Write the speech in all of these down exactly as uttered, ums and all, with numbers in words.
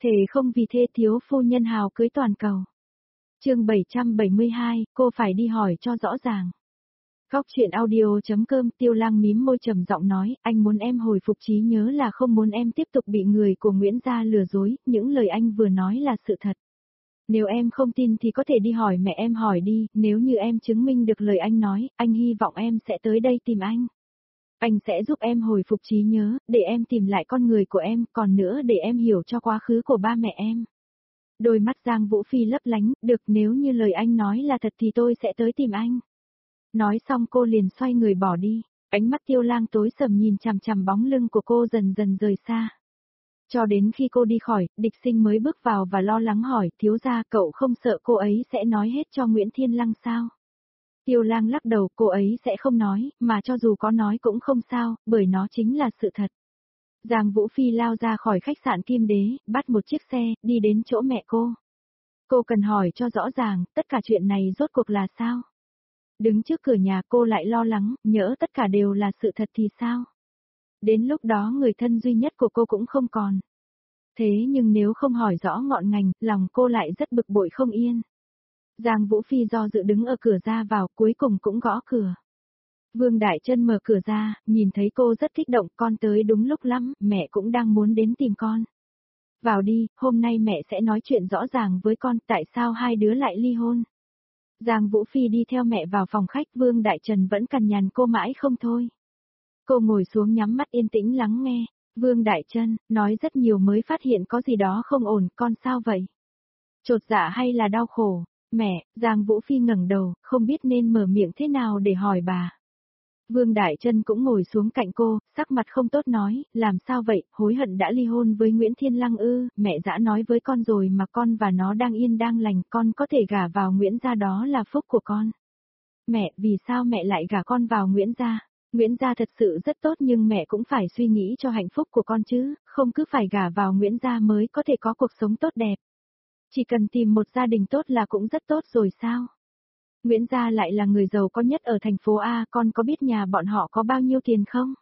Thề không vì thế thiếu phu nhân hào cưới toàn cầu. Chương bảy trăm bảy mươi hai, cô phải đi hỏi cho rõ ràng. Góc truyện audio.com Tiêu Lang mím môi trầm giọng nói, anh muốn em hồi phục trí nhớ là không muốn em tiếp tục bị người của Nguyễn gia lừa dối, những lời anh vừa nói là sự thật. Nếu em không tin thì có thể đi hỏi mẹ em hỏi đi, nếu như em chứng minh được lời anh nói, anh hy vọng em sẽ tới đây tìm anh. Anh sẽ giúp em hồi phục trí nhớ, để em tìm lại con người của em, còn nữa để em hiểu cho quá khứ của ba mẹ em. Đôi mắt Giang Vũ Phi lấp lánh, được nếu như lời anh nói là thật thì tôi sẽ tới tìm anh. Nói xong cô liền xoay người bỏ đi, ánh mắt Tiêu Lang tối sầm nhìn chằm chằm bóng lưng của cô dần dần rời xa. Cho đến khi cô đi khỏi, Địch Sinh mới bước vào và lo lắng hỏi, thiếu gia cậu không sợ cô ấy sẽ nói hết cho Nguyễn Thiên Lăng sao? Tiêu Lang lắc đầu, cô ấy sẽ không nói, mà cho dù có nói cũng không sao, bởi nó chính là sự thật. Giang Vũ Phi lao ra khỏi khách sạn Kim Đế, bắt một chiếc xe, đi đến chỗ mẹ cô. Cô cần hỏi cho rõ ràng, tất cả chuyện này rốt cuộc là sao? Đứng trước cửa nhà cô lại lo lắng, nhỡ tất cả đều là sự thật thì sao? Đến lúc đó người thân duy nhất của cô cũng không còn. Thế nhưng nếu không hỏi rõ ngọn ngành, lòng cô lại rất bực bội không yên. Giang Vũ Phi do dự đứng ở cửa ra vào, cuối cùng cũng gõ cửa. Vương Đại Trân mở cửa ra, nhìn thấy cô rất kích động, con tới đúng lúc lắm, mẹ cũng đang muốn đến tìm con. Vào đi, hôm nay mẹ sẽ nói chuyện rõ ràng với con, tại sao hai đứa lại ly hôn. Giang Vũ Phi đi theo mẹ vào phòng khách, Vương Đại Trần vẫn cằn nhằn cô mãi không thôi. Cô ngồi xuống nhắm mắt yên tĩnh lắng nghe. Vương Đại Trân nói rất nhiều mới phát hiện có gì đó không ổn, con sao vậy? Chột dạ hay là đau khổ? Mẹ, Giang Vũ Phi ngẩng đầu, không biết nên mở miệng thế nào để hỏi bà. Vương Đại Trân cũng ngồi xuống cạnh cô, sắc mặt không tốt nói, làm sao vậy, hối hận đã ly hôn với Nguyễn Thiên Lăng ư, mẹ đã nói với con rồi mà con và nó đang yên đang lành, con có thể gả vào Nguyễn gia đó là phúc của con. Mẹ, vì sao mẹ lại gả con vào Nguyễn gia? Nguyễn gia thật sự rất tốt nhưng mẹ cũng phải suy nghĩ cho hạnh phúc của con chứ, không cứ phải gả vào Nguyễn gia mới có thể có cuộc sống tốt đẹp. Chỉ cần tìm một gia đình tốt là cũng rất tốt rồi sao? Nguyễn gia lại là người giàu có nhất ở thành phố A, con có biết nhà bọn họ có bao nhiêu tiền không?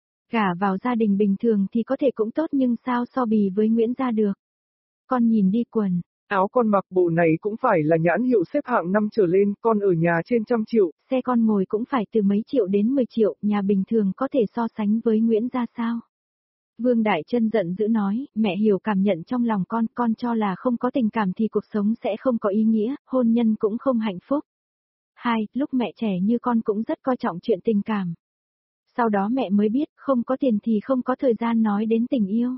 Gả vào gia đình bình thường thì có thể cũng tốt nhưng sao so bì với Nguyễn gia được? Con nhìn đi quần. Áo con mặc bộ này cũng phải là nhãn hiệu xếp hạng năm trở lên, con ở nhà trên trăm triệu. Xe con ngồi cũng phải từ mấy triệu đến mười triệu, nhà bình thường có thể so sánh với Nguyễn gia sao? Vương Đại Trân giận dữ nói, mẹ hiểu cảm nhận trong lòng con, con cho là không có tình cảm thì cuộc sống sẽ không có ý nghĩa, hôn nhân cũng không hạnh phúc. Hai, lúc mẹ trẻ như con cũng rất coi trọng chuyện tình cảm. Sau đó mẹ mới biết, không có tiền thì không có thời gian nói đến tình yêu.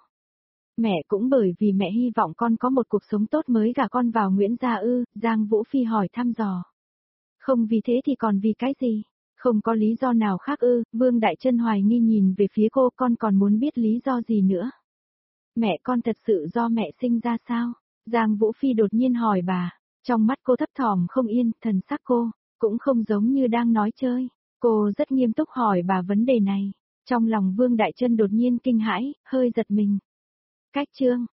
Mẹ cũng bởi vì mẹ hy vọng con có một cuộc sống tốt mới gả con vào Nguyễn gia ư, Giang Vũ Phi hỏi thăm dò. Không vì thế thì còn vì cái gì? Không có lý do nào khác ư, Vương Đại Trân hoài nghi nhìn về phía cô, con còn muốn biết lý do gì nữa? Mẹ con thật sự do mẹ sinh ra sao? Giang Vũ Phi đột nhiên hỏi bà, trong mắt cô thấp thỏm không yên, thần sắc cô, cũng không giống như đang nói chơi. Cô rất nghiêm túc hỏi bà vấn đề này. Trong lòng Vương Đại Trân đột nhiên kinh hãi, hơi giật mình. Cách chương